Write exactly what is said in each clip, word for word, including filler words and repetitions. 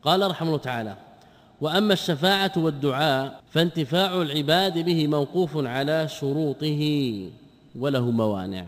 قال رحمه الله تعالى: وأما الشفاعة والدعاء فانتفاع العباد به موقوف على شروطه وله موانع.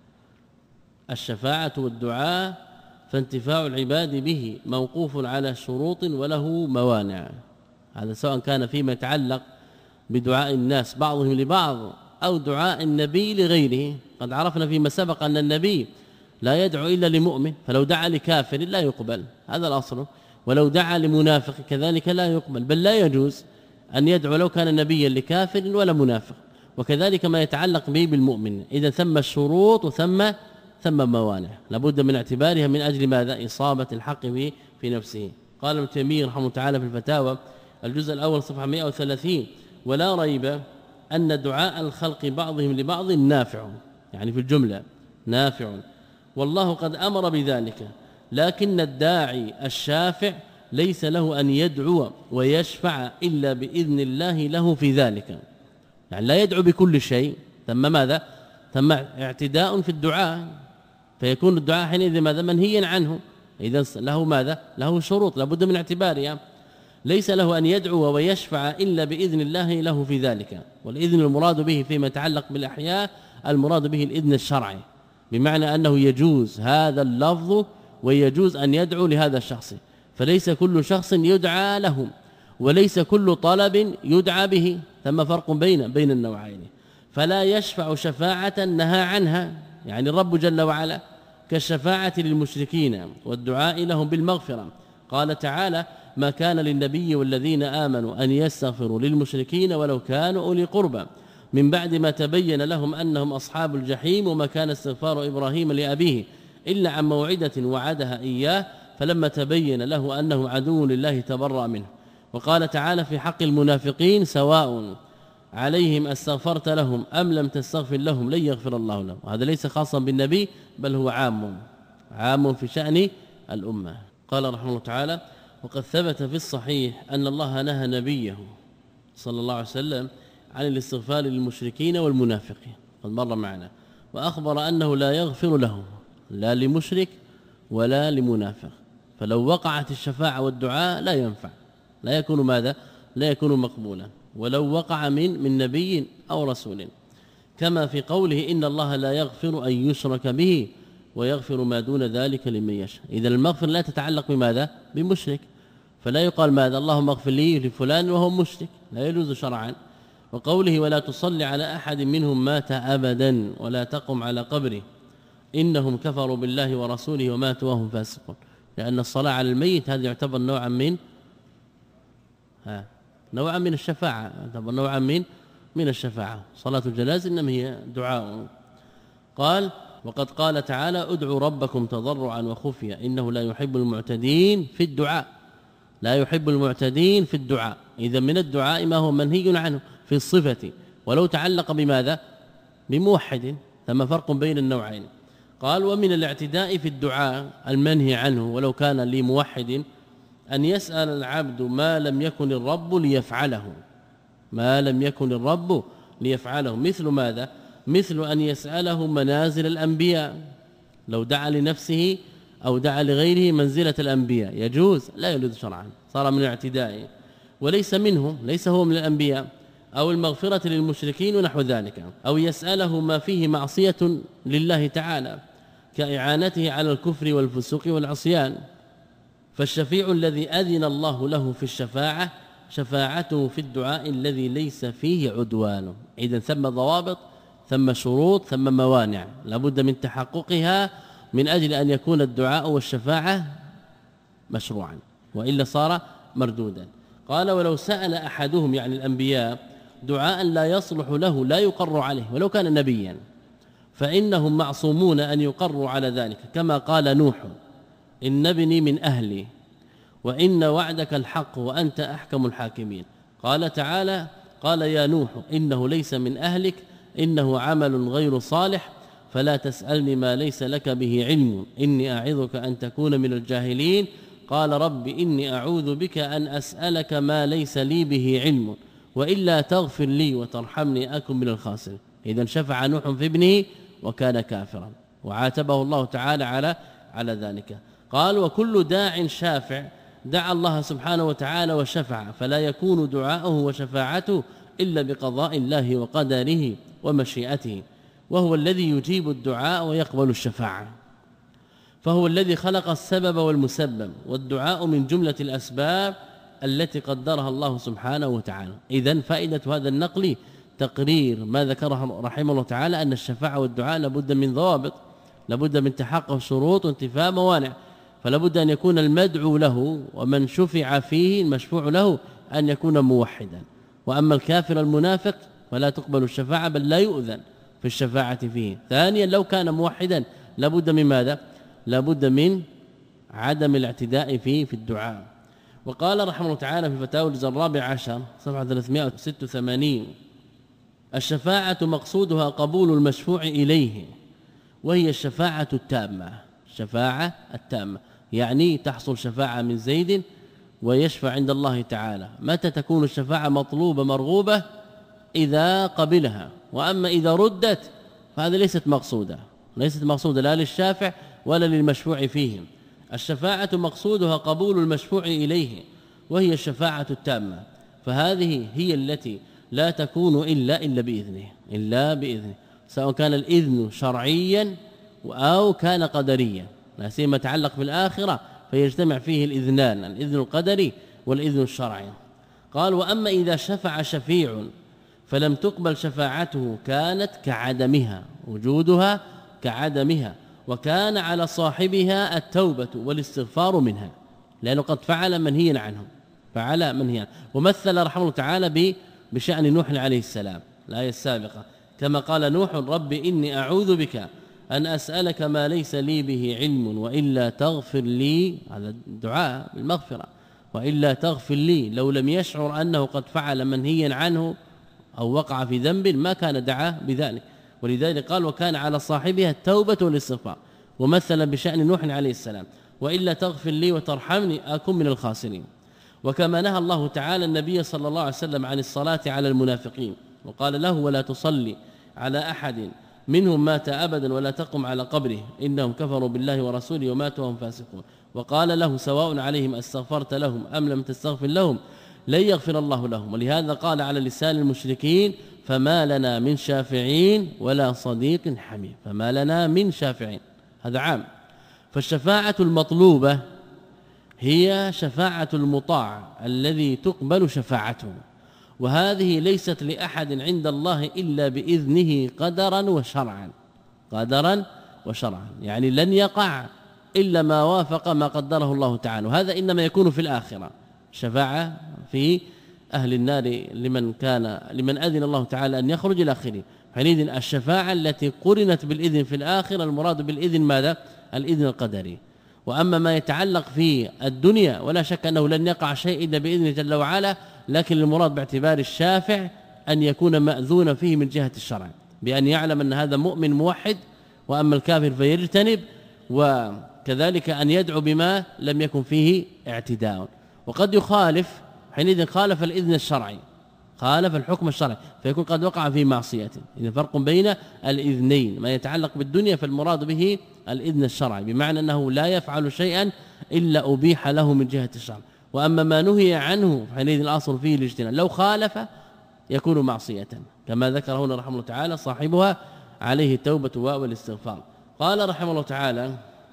الشفاعة والدعاء فانتفاع العباد به موقوف على شروط وله موانع. هذا سواء كان فيما يتعلق بدعاء الناس بعضهم لبعض أو دعاء النبي لغيره. قد عرفنا فيما سبق أن النبي لا يدعو إلا لمؤمن، فلو دعا لكافر لا يقبل، هذا الأصل. ولو دعا لمنافق كذلك لا يقبل، بل لا يجوز أن يدعو لو كان نبيا لكافر ولا منافق. وكذلك ما يتعلق به بالمؤمن. إذا ثم الشروط وثم ثم موانع لابد من اعتبارها من أجل ماذا؟ إصابة الحق به في نفسه. قال ابن تيمية رحمه الله تعالى في الفتاوى الجزء الأول صفحة مئة وثلاثين: ولا ريب أن دعاء الخلق بعضهم لبعض نافع، يعني في الجملة نافع، والله قد أمر بذلك، لكن الداعي الشافع ليس له أن يدعو ويشفع إلا بإذن الله له في ذلك. يعني لا يدعو بكل شيء، ثم ماذا؟ ثم اعتداء في الدعاء، فيكون الدعاء حينئذ ماذا؟ منهيا عنه. إذا له ماذا؟ له شروط لابد من اعتبارها. ليس له أن يدعو ويشفع إلا بإذن الله له في ذلك. والإذن المراد به فيما يتعلق بالأحياء المراد به الإذن الشرعي، بمعنى أنه يجوز هذا اللفظ ويجوز أن يدعو لهذا الشخص، فليس كل شخص يدعى له وليس كل طلب يدعى به، ثم فرق بين بين النوعين. فلا يشفع شفاعة نهى عنها، يعني الرب جل وعلا، كالشفاعة للمشركين والدعاء لهم بالمغفرة. قال تعالى: ما كان للنبي والذين آمنوا أن يستغفروا للمشركين ولو كانوا أولي قربى من بعد ما تبين لهم أنهم أصحاب الجحيم، وما كان استغفار إبراهيم لأبيه إلا عن موعدة وعدها إياه فلما تبين له أنه عدو لله تبرأ منه. وقال تعالى في حق المنافقين: سواء عليهم استغفرت لهم أم لم تستغفر لهم لن يغفر الله لهم. وهذا ليس خاصا بالنبي بل هو عام عام في شأن الأمة. قال رحمه الله تعالى: وقد ثبت في الصحيح أن الله نهى نبيه صلى الله عليه وسلم عن الاستغفار للمشركين والمنافقين، قد مر معنا، وأخبر أنه لا يغفر لهم لا لمشرك ولا لمنافق. فلو وقعت الشفاعة والدعاء لا ينفع، لا يكون ماذا؟ لا يكون مقبولا، ولو وقع من من نبي أو رسول، كما في قوله: إن الله لا يغفر أن يشرك به ويغفر ما دون ذلك لمن يشاء. إذا المغفرة لا تتعلق بماذا؟ بمشرك، فلا يقال ماذا؟ اللهم اغفر لي لفلان وهو مشرك، لا يجوز شرعا. وقوله: ولا تصلي على أحد منهم مات أبدا ولا تقم على قبره إنهم كفروا بالله ورسوله وماتوا وهم فاسقون. لأن الصلاة على الميت هذا يعتبر نوعا من ها نوعا من الشفاعة، يعتبر نوعا من من الشفاعة. صلاة الجنازة إنما هي دعاء. قال: وقد قال تعالى: ادعوا ربكم تضرعا وخفيا إنه لا يحب المعتدين في الدعاء. لا يحب المعتدين في الدعاء. إذا من الدعاء ما هو منهي عنه في الصفة، ولو تعلق بماذا؟ بموحد، ثم فرق بين النوعين. قال: ومن الاعتداء في الدعاء المنهي عنه ولو كان لموحد أن يسأل العبد ما لم يكن الرب ليفعله، ما لم يكن الرب ليفعله، مثل ماذا؟ مثل أن يسأله منازل الأنبياء، لو دعا لنفسه أو دعا لغيره منزلة الأنبياء يجوز؟ لا يجوز شرعا، صار من الاعتداء، وليس منهم، ليس هو من الأنبياء. أو المغفرة للمشركين ونحو ذلك، أو يسأله ما فيه معصية لله تعالى كإعانته على الكفر والفسوق والعصيان. فالشفيع الذي أذن الله له في الشفاعة شفاعته في الدعاء الذي ليس فيه عدوان. إذن ثم ضوابط، ثم شروط، ثم موانع لابد من تحققها من أجل أن يكون الدعاء والشفاعة مشروعا، وإلا صار مردودا. قال: ولو سأل أحدهم يعني الأنبياء دعاء لا يصلح له لا يقر عليه ولو كان نبيا، فإنهم معصومون أن يقروا على ذلك، كما قال نوح: إن ابني من أهلي وإن وعدك الحق وأنت أحكم الحاكمين. قال تعالى: قال يا نوح إنه ليس من أهلك إنه عمل غير صالح فلا تسألني ما ليس لك به علم إني أعظك أن تكون من الجاهلين. قال: رب إني أعوذ بك أن أسألك ما ليس لي به علم وإلا تغفر لي وترحمني أكن من الخاسرين. إذن شفع نوح في ابنه وكان كافرا، وعاتبه الله تعالى على على ذلك. قال: وكل داع شافع دعا الله سبحانه وتعالى وشفع، فلا يكون دعاؤه وشفاعته إلا بقضاء الله وقدره ومشيئته، وهو الذي يجيب الدعاء ويقبل الشفاعة، فهو الذي خلق السبب والمسبب، والدعاء من جملة الأسباب التي قدرها الله سبحانه وتعالى. إذن فائدة هذا النقل تقرير ما ذكره رحمه الله تعالى أن الشفاعة والدعاء لابد من ضوابط، لابد من تحقق شروط وانتفاء موانع، فلابد أن يكون المدعو له ومن شفع فيه المشفوع له أن يكون موحدا، وأما الكافر المنافق فلا تقبل الشفاعة بل لا يؤذن في الشفاعة فيه. ثانيا لو كان موحدا لابد من ماذا؟ لابد من عدم الاعتداء فيه في الدعاء. وقال رحمه الله تعالى في فتاوى الجزء الرابع عشر صفحة ثلاثمائة وستة وثمانين: الشفاعة مقصودها قبول المشفوع إليه، وهي الشفاعة التامة. الشفاعة التامة يعني تحصل شفاعة من زيد ويشفع عند الله تعالى. متى تكون الشفاعة مطلوبة مرغوبة؟ إذا قبلها، وأما إذا ردت فهذا ليست مقصودة، ليست مقصودة لا للشافع ولا للمشفوع فيهم. الشفاعة مقصودها قبول المشفوع إليه، وهي الشفاعة التامة، فهذه هي التي لا تكون إلا إلا بإذنه، إلا بإذنه، سواء كان الإذن شرعيا أو كان قدريا، لا سيما يتعلق بالآخرة فيجتمع فيه الإذنان، الإذن القدري والإذن الشرعي. قال: وأما إذا شفع شفيع فلم تقبل شفاعته كانت كعدمها، وجودها كعدمها، وكان على صاحبها التوبة والاستغفار منها، لأنه قد فعل منهيا عنه، فعل منهيا. ومثل رحمه الله تعالى بشأن نوح عليه السلام الآية السابقة، كما قال نوح: رب إني أعوذ بك أن أسألك ما ليس لي به علم وإلا تغفر لي، هذا الدعاء بالمغفرة، وإلا تغفر لي. لو لم يشعر أنه قد فعل منهيا عنه أو وقع في ذنب ما كان دعا بذلك، ولذلك قال: وكان على صاحبها التوبة والاستغفار. ومثل بشأن نوح عليه السلام: وإلا تغفر لي وترحمني أكن من الخاسرين. وكما نهى الله تعالى النبي صلى الله عليه وسلم عن الصلاة على المنافقين، وقال له: ولا تصلي على أحد منهم مات أبدا ولا تقم على قبره إنهم كفروا بالله ورسوله وماتوا وهم فاسقون. وقال له: سواء عليهم استغفرت لهم أم لم تستغفر لهم لن يغفر الله لهم. ولهذا قال على لسان المشركين: فما لنا من شافعين ولا صديق حميم. فما لنا من شافعين، هذا عام. فالشفاعة المطلوبة هي شفاعة المطاع الذي تقبل شفاعته، وهذه ليست لأحد عند الله إلا بإذنه قدرا وشرعا، قدرا وشرعا، يعني لن يقع إلا ما وافق ما قدره الله تعالى، وهذا إنما يكون في الآخرة. شفاعة في أهل النار لمن كان لمن أذن الله تعالى أن يخرج إلى آخره. حينئذ الشفاعة التي قرنت بالإذن في الآخرة المراد بالإذن ماذا؟ الإذن القدري. وأما ما يتعلق في الدنيا ولا شك أنه لن يقع شيء إلا بإذنه جل وعلا، لكن المراد باعتبار الشافع أن يكون مأذون فيه من جهة الشرع، بأن يعلم أن هذا مؤمن موحد، وأما الكافر فيجتنب، وكذلك أن يدعو بما لم يكن فيه اعتداء. وقد يخالف، حينئذ خالف الإذن الشرعي، خالف الحكم الشرعي، فيكون قد وقع في معصية. إذن فرق بين الإذنين، ما يتعلق بالدنيا فالمراد به الإذن الشرعي، بمعنى أنه لا يفعل شيئا إلا أبيح له من جهة الشرع، وأما ما نهي عنه حينئذ الأصل فيه الاجتناب، لو خالف يكون معصية، كما ذكر هنا رحمه الله تعالى: صاحبها عليه التوبة والاستغفار. قال رحمه الله تعالى: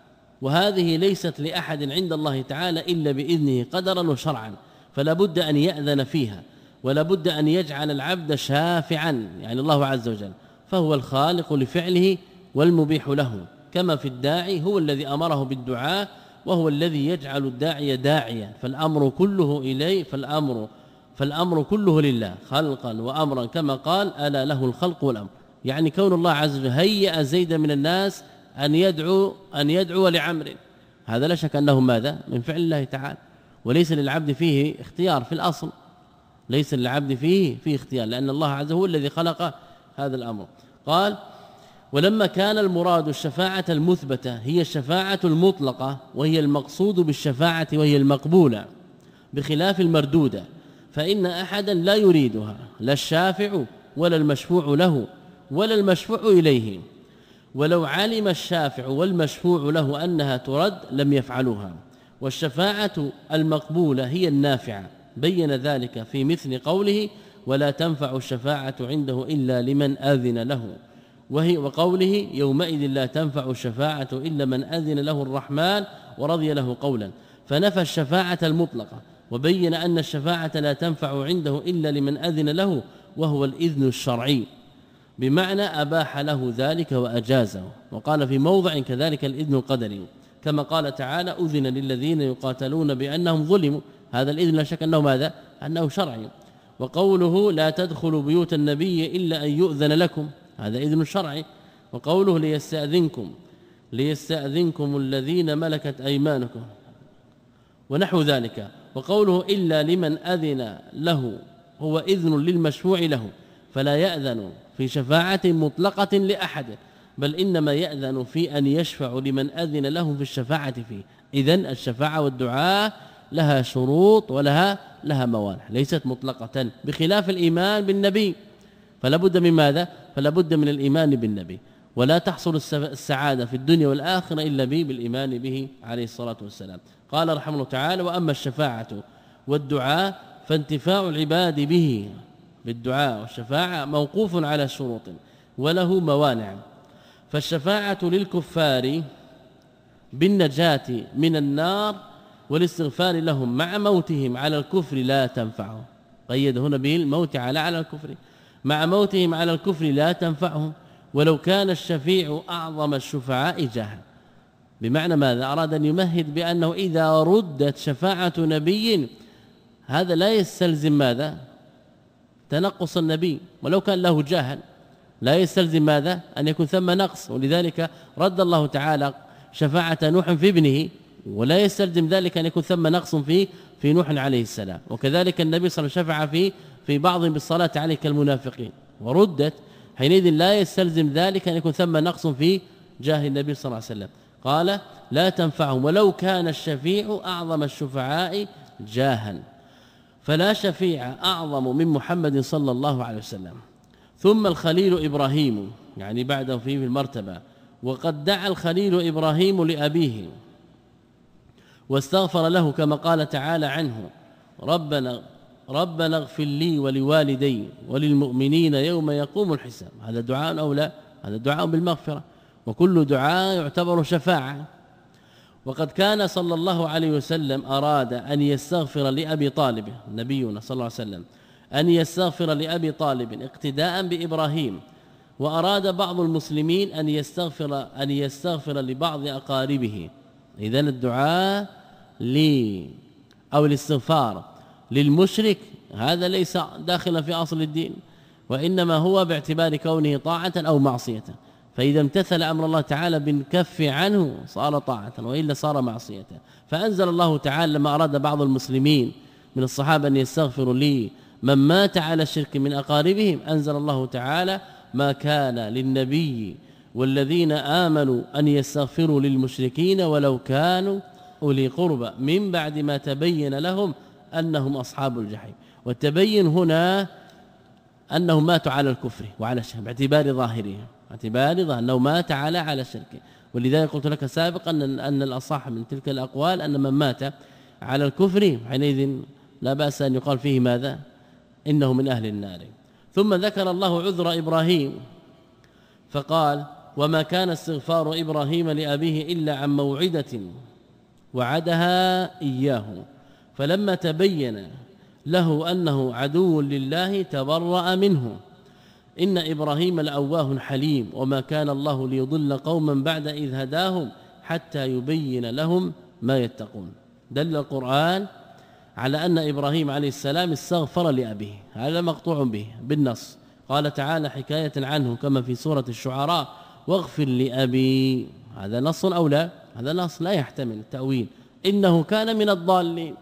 وهذه ليست لأحد عند الله تعالى إلا بإذنه قدرا وشرعا، فلا بد أن يأذن فيها، ولا بد أن يجعل العبد شافعا، يعني الله عز وجل، فهو الخالق لفعله والمبيح له، كما في الداعي هو الذي أمره بالدعاء، وهو الذي يجعل الداعي داعيا، فالأمر كله إليه، فالأمر فالأمر كله لله خلقا وأمرا، كما قال: ألا له الخلق والأمر. يعني كون الله عز وجل هيأ زيد من الناس أن يدعو أن يدعو لعمر، هذا لا شك أنه ماذا؟ من فعل الله تعالى، وليس للعبد فيه اختيار في الأصل، ليس للعبد فيه فيه اختيار، لأن الله عز وجل هو الذي خلق هذا الأمر. قال: ولما كان المراد الشفاعة المثبتة هي الشفاعة المطلقة، وهي المقصود بالشفاعة وهي المقبولة، بخلاف المردودة، فإن أحدا لا يريدها، لا الشافع ولا المشفوع له ولا المشفوع إليه، ولو علم الشافع والمشفوع له أنها ترد لم يفعلوها، والشفاعة المقبولة هي النافعة، بين ذلك في مثل قوله ولا تنفع الشفاعة عنده إلا لمن أذن له، وهي وقوله يومئذ لا تنفع الشفاعة إلا من أذن له الرحمن ورضي له قولا، فنفى الشفاعة المطلقة وبين أن الشفاعة لا تنفع عنده إلا لمن أذن له، وهو الإذن الشرعي بمعنى أباح له ذلك وأجازه. وقال في موضع كذلك الإذن القدري كما قال تعالى أذن للذين يقاتلون بأنهم ظلموا، هذا الإذن لا شك أنه ماذا؟ أنه شرعي. وقوله لا تدخلوا بيوت النبي إلا أن يؤذن لكم، هذا إذن شرعي. وقوله ليستأذنكم ليستأذنكم الذين ملكت أيمانكم ونحو ذلك. وقوله إلا لمن أذن له هو إذن للمشفوع له، فلا يأذن في شفاعة مطلقة لأحد، بل إنما يأذن في أن يشفع لمن أذن له في الشفاعة فيه. إذن الشفاعة والدعاء لها شروط ولها لها موانع، ليست مطلقة، بخلاف الإيمان بالنبي فلا بد من ماذا؟ فلا بد من الإيمان بالنبي، ولا تحصل السعادة في الدنيا والآخرة إلا به بالإيمان به عليه الصلاة والسلام. قال رحمه الله تعالى وأما الشفاعة والدعاء فانتفاع العباد به بالدعاء والشفاعة موقوف على شروط وله موانع. فالشفاعة للكفار بالنجاة من النار والاستغفار لهم مع موتهم على الكفر لا تنفعهم، قيد هنا به الموت على على الكفر، مع موتهم على الكفر لا تنفعهم ولو كان الشفيع أعظم الشفعاء جاها. بمعنى ماذا؟ أراد أن يمهد بأنه إذا ردت شفاعة نبي هذا لا يستلزم ماذا؟ تنقص النبي، ولو كان له جاها لا يستلزم ماذا؟ أن يكون ثم نقص، ولذلك رد الله تعالى شفاعة نوح في ابنه، ولا يستلزم ذلك أن يكون ثم نقص في في نوح عليه السلام. وكذلك النبي صلى الله عليه وسلم شفع في في بعضهم بالصلاة عليه كالمنافقين وردت، حينئذ لا يستلزم ذلك أن يكون ثم نقص في جاه النبي صلى الله عليه وسلم. قال لا تنفعهم ولو كان الشفيع أعظم الشفعاء جاها، فلا شفيع أعظم من محمد صلى الله عليه وسلم. ثم الخليل إبراهيم، يعني بعده فيه في المرتبة، وقد دعا الخليل إبراهيم لأبيه واستغفر له كما قال تعالى عنه ربنا ربنا اغفر لي ولوالدي وللمؤمنين يوم يقوم الحساب. هذا دعاء أو لا؟ هذا دعاء بالمغفرة، وكل دعاء يعتبر شفاعة. وقد كان صلى الله عليه وسلم أراد أن يستغفر لأبي طالب، نبينا صلى الله عليه وسلم أن يستغفر لأبي طالب اقتداء بإبراهيم، وأراد بعض المسلمين أن يستغفر أن يستغفر لبعض أقاربه. إذن الدعاء لي أو الاستغفار للمشرك هذا ليس داخلا في أصل الدين، وإنما هو باعتبار كونه طاعة أو معصية، فإذا امتثل أمر الله تعالى بالكف عنه صار طاعة وإلا صار معصية. فأنزل الله تعالى لما أراد بعض المسلمين من الصحابة أن يستغفروا لي من مات على الشرك من أقاربهم، أنزل الله تعالى ما كان للنبي والذين آمنوا أن يستغفروا للمشركين ولو كانوا أولي قربى من بعد ما تبين لهم أنهم أصحاب الجحيم. والتبين هنا أنهم ماتوا على الكفر وعلى الشرك باعتبار ظاهرهم، باعتبار ظاهر أنه مات على على الشرك. ولذلك قلت لك سابقا أن أن الأصح من تلك الأقوال أن من مات على الكفر حينئذ لا بأس أن يقال فيه ماذا؟ إنه من أهل النار. ثم ذكر الله عذر إبراهيم فقال وما كان استغفار إبراهيم لأبيه إلا عن موعدة وعدها إياه فلما تبين له أنه عدو لله تبرأ منه إن إبراهيم لأواه حليم وما كان الله ليضل قوما بعد إذ هداهم حتى يبين لهم ما يتقون. دل القرآن على أن إبراهيم عليه السلام استغفر لأبيه، هذا مقطوع به بالنص. قال تعالى حكاية عنه كما في سورة الشعراء واغفر لأبي، هذا نص أو لا؟ هذا نص لا يحتمل التأويل، إنه كان من الضالين.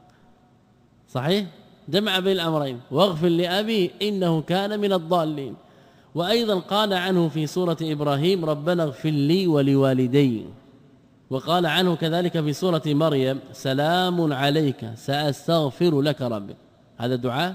صحيح؟ جمع بين الأمرين، واغفر لأبي إنه كان من الضالين. وأيضا قال عنه في سورة إبراهيم ربنا اغفر لي ولوالدي، وقال عنه كذلك في سورة مريم سلام عليك سأستغفر لك ربي. هذا دعاء؟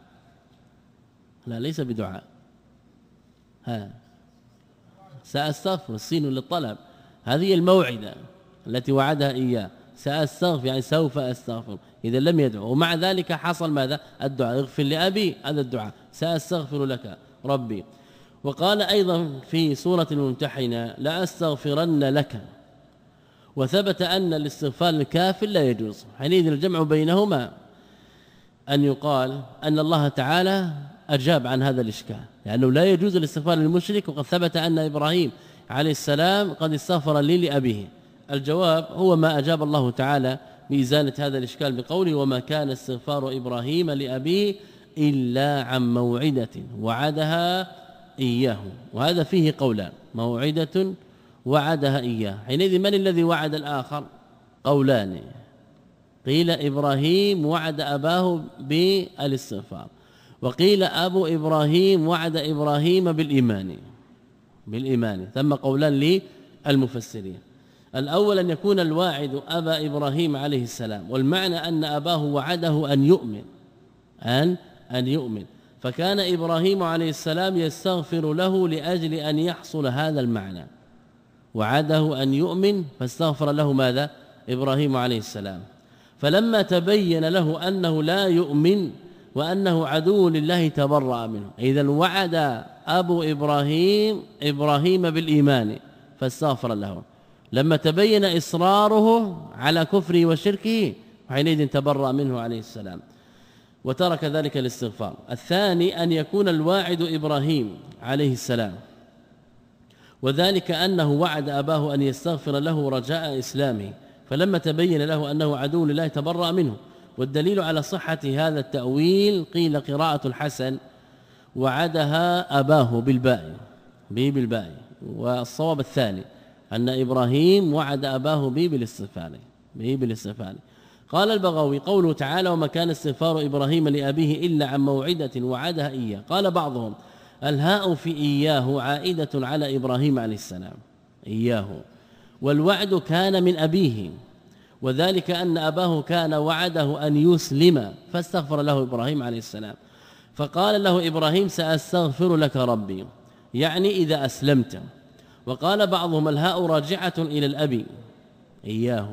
لا ليس بدعاء، ها سأستغفر السين للطلب، هذه الموعدة التي وعدها إياه سأستغفر يعني سوف أستغفر، إذا لم يدعو، ومع ذلك حصل ماذا؟ الدعاء، اغفر لأبي، هذا الدعاء، سأستغفر لك ربي. وقال أيضا في سورة الممتحنة لا أستغفرن لك، وثبت أن الاستغفار الكافر لا يجوز. حينئذ الجمع بينهما أن يقال أن الله تعالى أجاب عن هذا الإشكال، لأنه لا يجوز الاستغفار للمشرك، وقد ثبت أن إبراهيم عليه السلام قد استغفر لي لأبيه. الجواب هو ما أجاب الله تعالى بإزالة هذا الإشكال بقوله وما كان استغفار إبراهيم لأبيه إلا عن موعدة وعدها إياه. وهذا فيه قولان، موعدة وعدها إياه. حينئذ من الذي وعد الآخر؟ قولان، قيل إبراهيم وعد أباه بالاستغفار، وقيل أبو إبراهيم وعد إبراهيم بالإيمان بالإيمان ثم قولان للمفسرين. الأول أن يكون الواعد أبا إبراهيم عليه السلام، والمعنى أن أباه وعده أن يؤمن أن أن يؤمن، فكان إبراهيم عليه السلام يستغفر له لأجل أن يحصل هذا المعنى، وعده أن يؤمن فاستغفر له ماذا؟ إبراهيم عليه السلام. فلما تبين له أنه لا يؤمن وأنه عدو لله تبرأ منه. إذا وعد أبو إبراهيم إبراهيم بالإيمان فاستغفر له، لما تبين إصراره على كفره وشركه حينئذ تبرأ منه عليه السلام وترك ذلك الاستغفار. الثاني أن يكون الواعد إبراهيم عليه السلام، وذلك أنه وعد أباه أن يستغفر له رجاء إسلامه، فلما تبين له أنه عدو لله تبرأ منه. والدليل على صحة هذا التأويل قيل قراءة الحسن وعدها أباه بالباء به بالباء، والصواب الثاني أن إبراهيم وعد أباه به بالاستغفار به بالاستغفار. قال البغوي قوله تعالى وما كان استغفار إبراهيم لأبيه إلا عن موعدة وعدها إياه. قال بعضهم الهاء في إياه عائدة على إبراهيم عليه السلام إياه، والوعد كان من أبيه، وذلك أن أباه كان وعده أن يسلم فاستغفر له إبراهيم عليه السلام، فقال له إبراهيم سأستغفر لك ربي، يعني إذا أسلمت. وقال بعضهم الهاء راجعة إلى الأب إياه،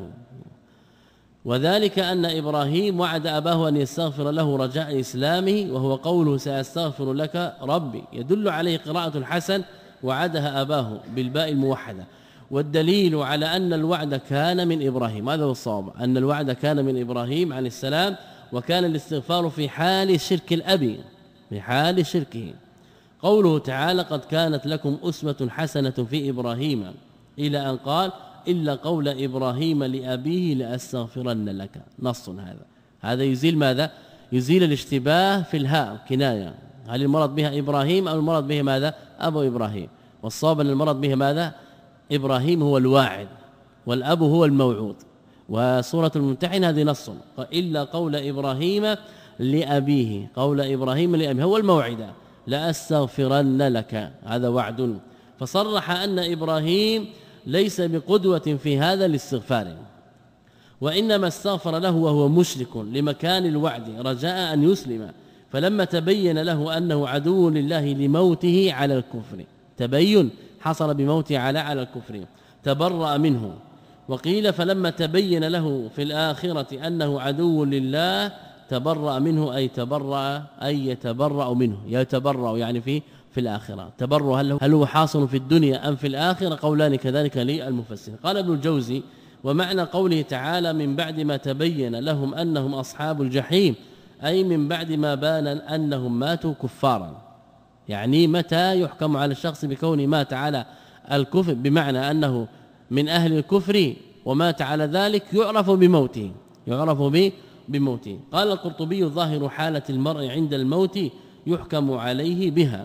وذلك أن إبراهيم وعد أباه أن يستغفر له رجاء إسلامه، وهو قوله سأستغفر لك ربي، يدل عليه قراءة الحسن وعدها أباه بالباء الموحدة. والدليل على أن الوعد كان من إبراهيم، هذا هو الصواب، أن الوعد كان من إبراهيم عليه السلام، وكان الاستغفار في حال شرك الأب في حال شركه. قوله تعالى قد كانت لكم أسوة حسنة في إبراهيم إلى أن قال إلا قول إبراهيم لأبيه لأستغفرن لك، نص هذا هذا يزيل ماذا؟ يزيل الاشتباه في الهاء كناية، هل المرض بها إبراهيم أو المرض به ماذا؟ أبو إبراهيم. والصواب أن المرض به ماذا؟ إبراهيم هو الواعد والأب هو الموعود. وسورة الممتحنة هذه نص إلا قول إبراهيم لأبيه، قول إبراهيم لأبيه هو الموعد لأستغفرن لك، هذا وعد. فصرح أن إبراهيم ليس بقدوة في هذا الاستغفار، وإنما استغفر له وهو مشرك لمكان الوعد رجاء أن يسلم، فلما تبين له أنه عدو لله لموته على الكفر، تبين حصل بموته على على الكفر، تبرأ منه. وقيل فلما تبين له في الآخرة أنه عدو لله تبرأ منه، أي تبرأ أي يتبرأ منه، يتبرأ يعني في في الآخرة. تبرأ هل هو, هل هو حاصل في الدنيا أم في الآخرة؟ قولان كذلك للمفسر. قال ابن الجوزي ومعنى قوله تعالى من بعد ما تبين لهم أنهم أصحاب الجحيم، أي من بعد ما بان أنهم ماتوا كفارا، يعني متى يحكم على الشخص بكونه مات على الكفر، بمعنى أنه من أهل الكفر ومات على ذلك يعرف بموته يعرف به بموته. قال القرطبي ظاهر حالة المرء عند الموت يحكم عليه بها،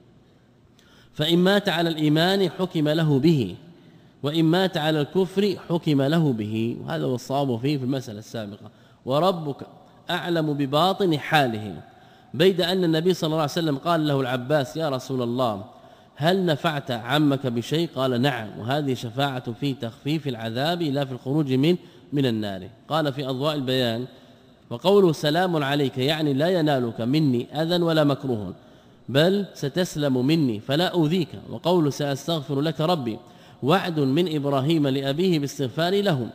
فإن مات على الإيمان حكم له به، وإن مات على الكفر حكم له به، وهذا هو الصواب فيه في المسألة السابقة. وربك أعلم بباطن حاله، بيد أن النبي صلى الله عليه وسلم قال له العباس يا رسول الله هل نفعت عمك بشيء؟ قال نعم، وهذه شفاعة في تخفيف العذاب لا في الخروج من من النار. قال في أضواء البيان وقوله سلام عليك يعني لا ينالك مني أذى ولا مكروه، بل ستسلم مني فلا أؤذيك. وقوله سأستغفر لك ربي وعد من إبراهيم لأبيه باستغفار لهم،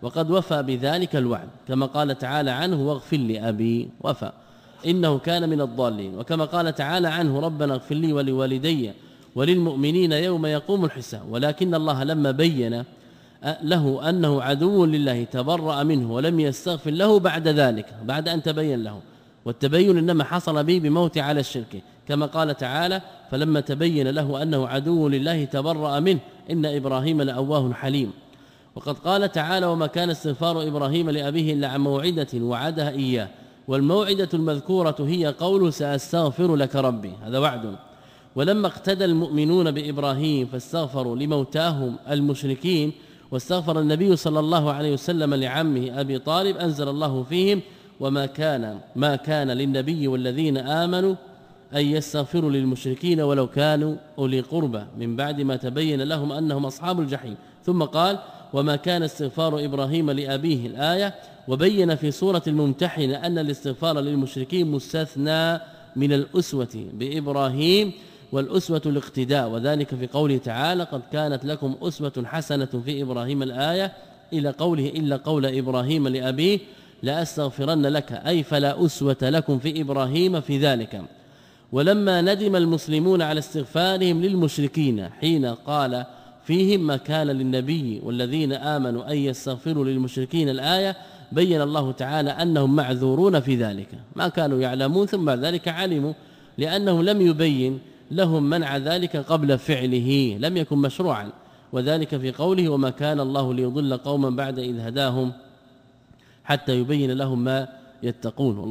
وقد وفى بذلك الوعد كما قال تعالى عنه واغفر لأبي وفى إنه كان من الضالين، وكما قال تعالى عنه ربنا اغفر لي ولوالدي وللمؤمنين يوم يقوم الحساب. ولكن الله لما بين له أنه عدو لله تبرأ منه ولم يستغفر له بعد ذلك، بعد أن تبين له، والتبين إنما حصل به بموت على الشرك كما قال تعالى فلما تبين له أنه عدو لله تبرأ منه إن إبراهيم لأواه حليم. وقد قال تعالى وما كان استغفار إبراهيم لأبيه إلا عن موعدة وعدها إياه، والموعدة المذكورة هي قول سأستغفر لك ربي، هذا وعد. ولما اقتدى المؤمنون بإبراهيم فاستغفروا لموتاهم المشركين واستغفر النبي صلى الله عليه وسلم لعمه أبي طالب أنزل الله فيهم وما كان ما كان للنبي والذين آمنوا أن يستغفروا للمشركين ولو كانوا أولي قربى من بعد ما تبين لهم أنهم أصحاب الجحيم. ثم قال وما كان استغفار إبراهيم لأبيه الآية، وبين في سورة الممتحنة أن الاستغفار للمشركين مستثنى من الأسوة بإبراهيم، والأسوة الاقتداء، وذلك في قوله تعالى قد كانت لكم أسوة حسنة في إبراهيم الآية إلى قوله إلا قول إبراهيم لأبيه لأستغفرن لك، أي فلا أسوة لكم في إبراهيم في ذلك. ولما ندم المسلمون على استغفارهم للمشركين حين قال فيهم ما كان للنبي والذين آمنوا أن يستغفروا للمشركين الآية، بين الله تعالى أنهم معذورون في ذلك، ما كانوا يعلمون ثم بعد ذلك علموا، لأنه لم يبين لهم منع ذلك قبل فعله، لم يكن مشروعا. وذلك في قوله وما كان الله ليضل قوما بعد إذ هداهم حتى يبين لهم ما يتقون.